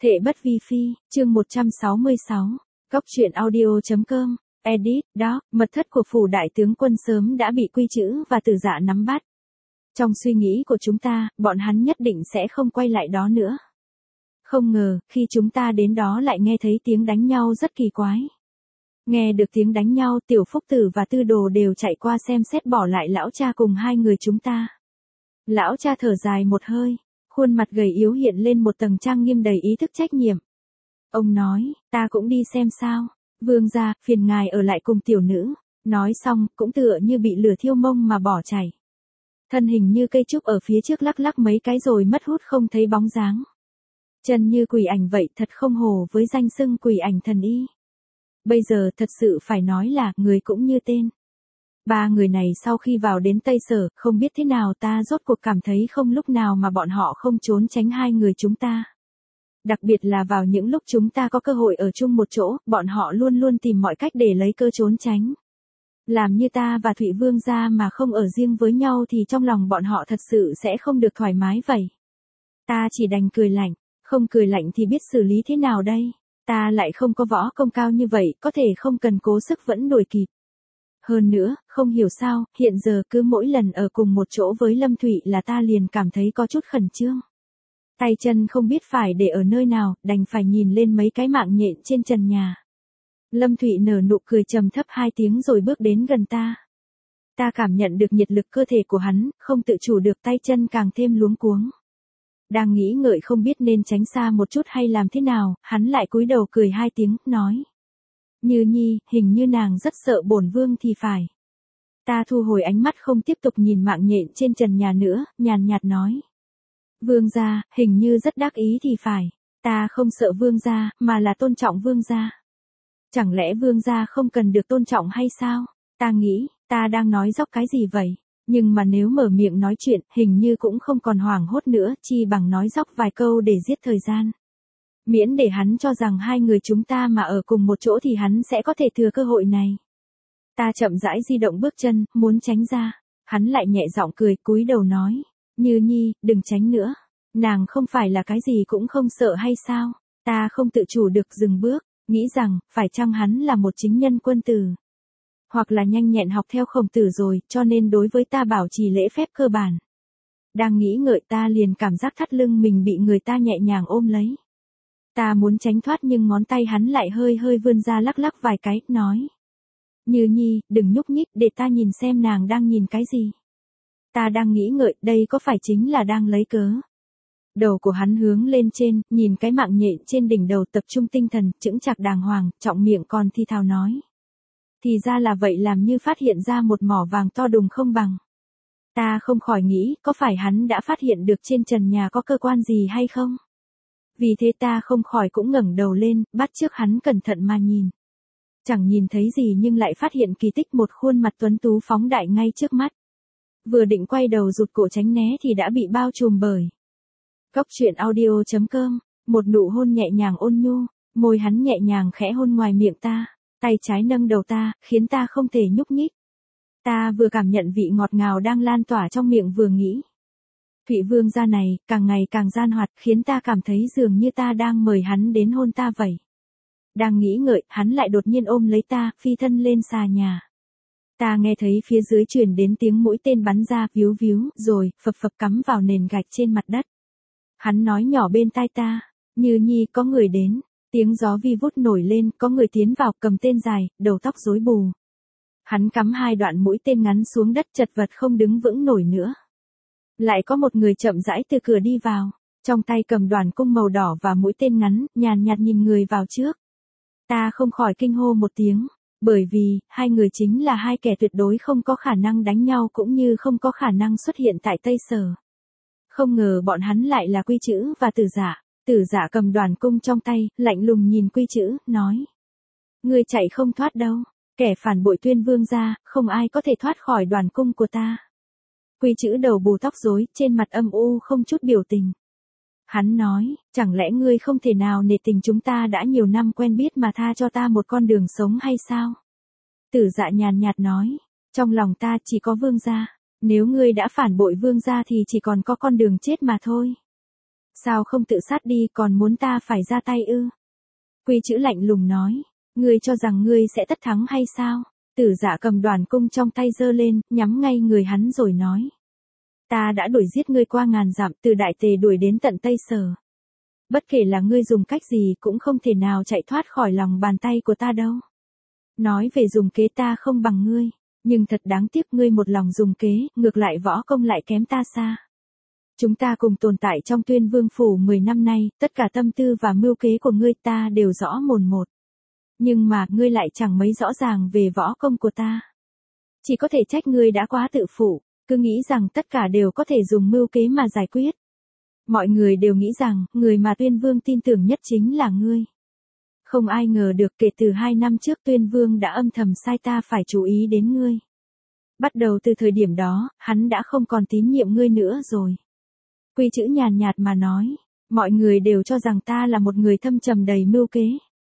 Thệ bất vi phi, chương 166, Góc truyện audio.com, edit, đó, mật thất của phủ đại tướng quân sớm đã bị Quy Chữ và Tử Dạ nắm bắt. Trong suy nghĩ của chúng ta, bọn hắn nhất định sẽ không quay lại đó nữa. Không ngờ, khi chúng ta đến đó lại nghe thấy tiếng đánh nhau rất kỳ quái. Nghe được tiếng đánh nhau, Tiểu Phúc Tử và Tư Đồ đều chạy qua xem xét bỏ lại lão cha cùng hai người chúng ta. Lão cha thở dài một hơi, khuôn mặt gầy yếu hiện lên một tầng trang nghiêm đầy ý thức trách nhiệm. Ông nói, ta cũng đi xem sao, vương gia, phiền ngài ở lại cùng tiểu nữ, nói xong, cũng tựa như bị lửa thiêu mông mà bỏ chạy. Thân hình như cây trúc ở phía trước lắc lắc mấy cái rồi mất hút không thấy bóng dáng. Chân như quỷ ảnh vậy thật không hổ với danh xưng quỷ ảnh thần y. Bây giờ thật sự phải nói là người cũng như tên. Ba người này sau khi vào đến Tây Sở, không biết thế nào ta rốt cuộc cảm thấy không lúc nào mà bọn họ không trốn tránh hai người chúng ta. Đặc biệt là vào những lúc chúng ta có cơ hội ở chung một chỗ, bọn họ luôn luôn tìm mọi cách để lấy cơ trốn tránh. Làm như ta và Thụy Vương gia mà không ở riêng với nhau thì trong lòng bọn họ thật sự sẽ không được thoải mái vậy. Ta chỉ đành cười lạnh, không cười lạnh thì biết xử lý thế nào đây. Ta lại không có võ công cao như vậy, có thể không cần cố sức vẫn đuổi kịp. Hơn nữa, không hiểu sao, hiện giờ cứ mỗi lần ở cùng một chỗ với Lâm Thụy là ta liền cảm thấy có chút khẩn trương. Tay chân không biết phải để ở nơi nào, đành phải nhìn lên mấy cái mạng nhện trên trần nhà. Lâm Thụy nở nụ cười trầm thấp 2 tiếng rồi bước đến gần ta. Ta cảm nhận được nhiệt lực cơ thể của hắn, không tự chủ được tay chân càng thêm luống cuống. Đang nghĩ ngợi không biết nên tránh xa một chút hay làm thế nào, hắn lại cúi đầu cười 2 tiếng, nói. Như Nhi, hình như nàng rất sợ bổn vương thì phải. Ta thu hồi ánh mắt không tiếp tục nhìn mạng nhện trên trần nhà nữa, nhàn nhạt nói. Vương gia, hình như rất đắc ý thì phải. Ta không sợ vương gia, mà là tôn trọng vương gia. Chẳng lẽ vương gia không cần được tôn trọng hay sao? Ta nghĩ, ta đang nói dóc cái gì vậy? Nhưng mà nếu mở miệng nói chuyện, hình như cũng không còn hoảng hốt nữa, chi bằng nói dóc vài câu để giết thời gian. Miễn để hắn cho rằng hai người chúng ta mà ở cùng một chỗ thì hắn sẽ có thể thừa cơ hội này. Ta chậm rãi di động bước chân, muốn tránh ra. Hắn lại nhẹ giọng cười, cúi đầu nói. Như Nhi, đừng tránh nữa. Nàng không phải là cái gì cũng không sợ hay sao? Ta không tự chủ được dừng bước, nghĩ rằng, phải chăng hắn là một chính nhân quân tử. Hoặc là nhanh nhẹn học theo Khổng Tử rồi, cho nên đối với ta bảo trì lễ phép cơ bản. Đang nghĩ ngợi ta liền cảm giác thắt lưng mình bị người ta nhẹ nhàng ôm lấy. Ta muốn tránh thoát nhưng ngón tay hắn lại hơi hơi vươn ra lắc lắc vài cái, nói. Như Nhi, đừng nhúc nhích để ta nhìn xem nàng đang nhìn cái gì. Ta đang nghĩ ngợi, đây có phải chính là đang lấy cớ. Đầu của hắn hướng lên trên, nhìn cái mạng nhện trên đỉnh đầu tập trung tinh thần, chững chạc đàng hoàng, trọng miệng còn thi thào nói. Thì ra là vậy, làm như phát hiện ra một mỏ vàng to đùng không bằng. Ta không khỏi nghĩ, có phải hắn đã phát hiện được trên trần nhà có cơ quan gì hay không? Vì thế ta không khỏi cũng ngẩng đầu lên, bắt chước hắn cẩn thận mà nhìn. Chẳng nhìn thấy gì nhưng lại phát hiện kỳ tích, một khuôn mặt tuấn tú phóng đại ngay trước mắt. Vừa định quay đầu rụt cổ tránh né thì đã bị bao trùm bởi. Góc truyện audio.com, một nụ hôn nhẹ nhàng ôn nhu, môi hắn nhẹ nhàng khẽ hôn ngoài miệng ta, tay trái nâng đầu ta, khiến ta không thể nhúc nhích. Ta vừa cảm nhận vị ngọt ngào đang lan tỏa trong miệng vừa nghĩ. Thụy Vương gia này, càng ngày càng gian hoạt, khiến ta cảm thấy dường như ta đang mời hắn đến hôn ta vậy. Đang nghĩ ngợi, hắn lại đột nhiên ôm lấy ta, phi thân lên xà nhà. Ta nghe thấy phía dưới truyền đến tiếng mũi tên bắn ra, víu víu, rồi, phập phập cắm vào nền gạch trên mặt đất. Hắn nói nhỏ bên tai ta, Như Nhi, có người đến. Tiếng gió vi vút nổi lên, có người tiến vào, cầm tên dài, đầu tóc rối bù. Hắn cắm 2 đoạn mũi tên ngắn xuống đất, chật vật không đứng vững nổi nữa. Lại có một người chậm rãi từ cửa đi vào, trong tay cầm đoàn cung màu đỏ và mũi tên ngắn, nhàn nhạt nhìn người vào trước. Ta không khỏi kinh hô một tiếng, bởi vì, hai người chính là hai kẻ tuyệt đối không có khả năng đánh nhau cũng như không có khả năng xuất hiện tại Tây Sở. Không ngờ bọn hắn lại là Quy Chữ và Tử Dạ. Tử Dạ cầm đoàn cung trong tay, lạnh lùng nhìn Quy Chữ, nói. Ngươi chạy không thoát đâu, kẻ phản bội Tuyên Vương gia, không ai có thể thoát khỏi đoàn cung của ta. Quy Chữ đầu bù tóc rối, trên mặt âm u không chút biểu tình. Hắn nói, chẳng lẽ ngươi không thể nào nể tình chúng ta đã nhiều năm quen biết mà tha cho ta một con đường sống hay sao? Tử Dạ nhàn nhạt nói, trong lòng ta chỉ có Vương gia, nếu ngươi đã phản bội Vương gia thì chỉ còn có con đường chết mà thôi. Sao không tự sát đi, còn muốn ta phải ra tay ư? Quy chữ lạnh lùng nói. Ngươi cho rằng ngươi sẽ tất thắng hay sao? Tử Dạ cầm đoàn cung trong tay giơ lên, nhắm ngay người hắn rồi nói. Ta đã đuổi giết ngươi qua ngàn dặm, từ Đại Tề đuổi đến tận Tây Sở. Bất kể là ngươi dùng cách gì cũng không thể nào chạy thoát khỏi lòng bàn tay của ta đâu. Nói về dùng kế ta không bằng ngươi, nhưng thật đáng tiếc ngươi một lòng dùng kế, ngược lại võ công lại kém ta xa. Chúng ta cùng tồn tại trong Tuyên Vương phủ 10 năm nay, tất cả tâm tư và mưu kế của ngươi ta đều rõ mồn một. Nhưng mà ngươi lại chẳng mấy rõ ràng về võ công của ta. Chỉ có thể trách ngươi đã quá tự phụ, cứ nghĩ rằng tất cả đều có thể dùng mưu kế mà giải quyết. Mọi người đều nghĩ rằng, người mà Tuyên Vương tin tưởng nhất chính là ngươi. Không ai ngờ được kể từ 2 năm trước Tuyên Vương đã âm thầm sai ta phải chú ý đến ngươi. Bắt đầu từ thời điểm đó, hắn đã không còn tín nhiệm ngươi nữa rồi. Quy chữ nhàn nhạt mà nói, mọi người đều cho rằng ta là một người thâm trầm đầy mưu kế.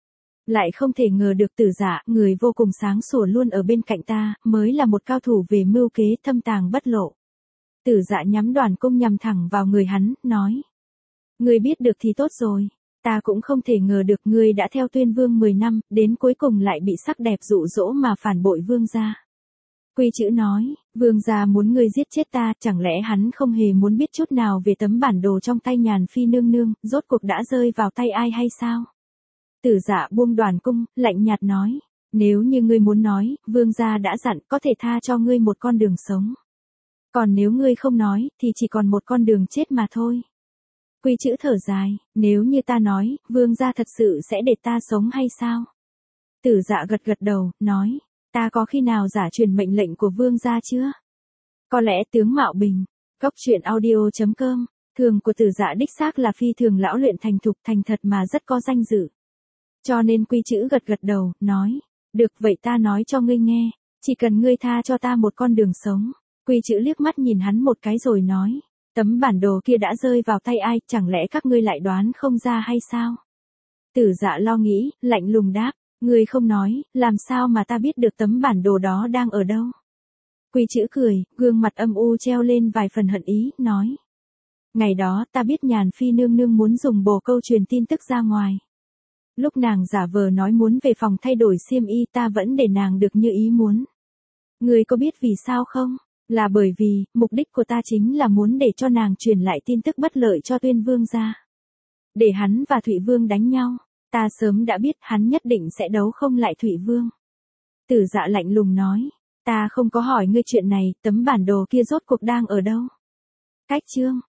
Lại không thể ngờ được Tử Dạ, người vô cùng sáng sủa luôn ở bên cạnh ta, mới là một cao thủ về mưu kế thâm tàng bất lộ. Tử Dạ nhắm đoàn cung nhằm thẳng vào người hắn, nói. Ngươi biết được thì tốt rồi, ta cũng không thể ngờ được ngươi đã theo Tuyên Vương 10 năm, đến cuối cùng lại bị sắc đẹp dụ dỗ mà phản bội Vương gia. Quy chữ nói, Vương gia muốn ngươi giết chết ta, chẳng lẽ hắn không hề muốn biết chút nào về tấm bản đồ trong tay Nhàn Phi nương nương, rốt cuộc đã rơi vào tay ai hay sao? Tử Dạ buông đoàn cung, lạnh nhạt nói, nếu như ngươi muốn nói, Vương gia đã dặn có thể tha cho ngươi một con đường sống. Còn nếu ngươi không nói, thì chỉ còn một con đường chết mà thôi. Quy chữ thở dài, nếu như ta nói, Vương gia thật sự sẽ để ta sống hay sao? Tử Dạ gật gật đầu, nói, ta có khi nào giả truyền mệnh lệnh của Vương gia chưa? Có lẽ tướng mạo bình. Góc truyện audio.com, thường của Tử Dạ đích xác là phi thường lão luyện thành thục thành thật mà rất có danh dự. Cho nên Quy chữ gật gật đầu, nói, được vậy ta nói cho ngươi nghe, chỉ cần ngươi tha cho ta một con đường sống. Quy chữ liếc mắt nhìn hắn một cái rồi nói, tấm bản đồ kia đã rơi vào tay ai, chẳng lẽ các ngươi lại đoán không ra hay sao? Tử Dạ lo nghĩ, lạnh lùng đáp, ngươi không nói, làm sao mà ta biết được tấm bản đồ đó đang ở đâu? Quy chữ cười, gương mặt âm u treo lên vài phần hận ý, nói. Ngày đó ta biết Nhàn Phi nương nương muốn dùng bồ câu truyền tin tức ra ngoài. Lúc nàng giả vờ nói muốn về phòng thay đổi xiêm y ta vẫn để nàng được như ý muốn. Ngươi có biết vì sao không? Là bởi vì, mục đích của ta chính là muốn để cho nàng truyền lại tin tức bất lợi cho Tuyên Vương gia. Để hắn và Thụy Vương đánh nhau, ta sớm đã biết hắn nhất định sẽ đấu không lại Thụy Vương. Tử Dạ lạnh lùng nói, ta không có hỏi ngươi chuyện này, tấm bản đồ kia rốt cuộc đang ở đâu? Cách chương